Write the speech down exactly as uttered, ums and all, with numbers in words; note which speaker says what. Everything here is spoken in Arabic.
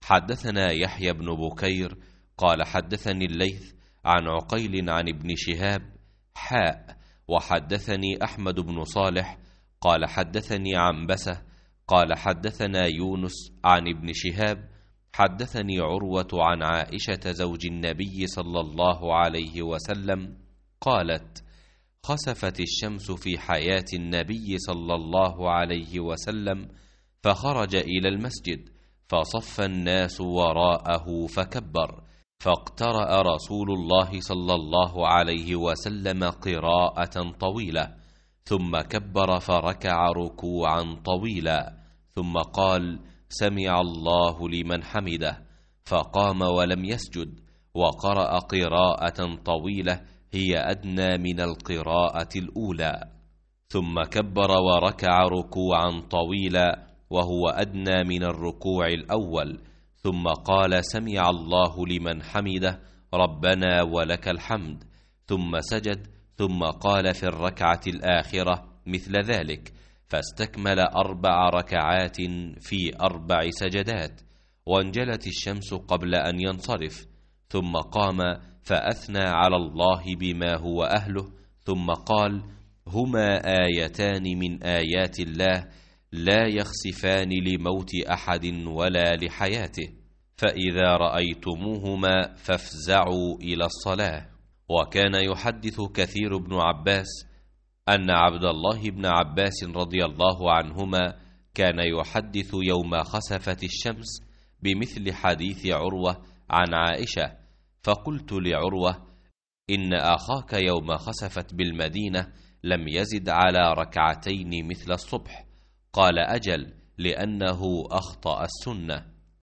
Speaker 1: حدثنا يحيى بن بكير قال حدثني الليث عن عقيل عن ابن شهاب حاء. وحدثني أحمد بن صالح قال حدثني عنبسة قال حدثنا يونس عن ابن شهاب حدثني عروة عن عائشة زوج النبي صلى الله عليه وسلم قالت: خسفت الشمس في حياة النبي صلى الله عليه وسلم، فخرج إلى المسجد فصف الناس وراءه فكبر، فاقترأ رسول الله صلى الله عليه وسلم قراءة طويلة، ثم كبر فركع ركوعا طويلا، ثم قال: سمع الله لمن حمده، فقام ولم يسجد، وقرأ قراءة طويلة هي أدنى من القراءة الأولى، ثم كبر وركع ركوعا طويلا وهو أدنى من الركوع الأول، ثم قال: سمع الله لمن حمده ربنا ولك الحمد، ثم سجد، ثم قال في الركعة الآخرة مثل ذلك، فاستكمل أربع ركعات في أربع سجدات، وانجلت الشمس قبل أن ينصرف، ثم قام فأثنى على الله بما هو أهله، ثم قال: هما آيتان من آيات الله لا يخسفان لموت أحد ولا لحياته، فإذا رأيتموهما فافزعوا إلى الصلاة. وكان يحدث كثير بن عباس أن عبد الله بن عباس رضي الله عنهما كان يحدث يوم خسفت الشمس بمثل حديث عروة عن عائشة، فقلت لعروة: إن أخاك يوم خسفت بالمدينة لم يزد على ركعتين مثل الصبح. قال: أجل، لأنه أخطأ السنة.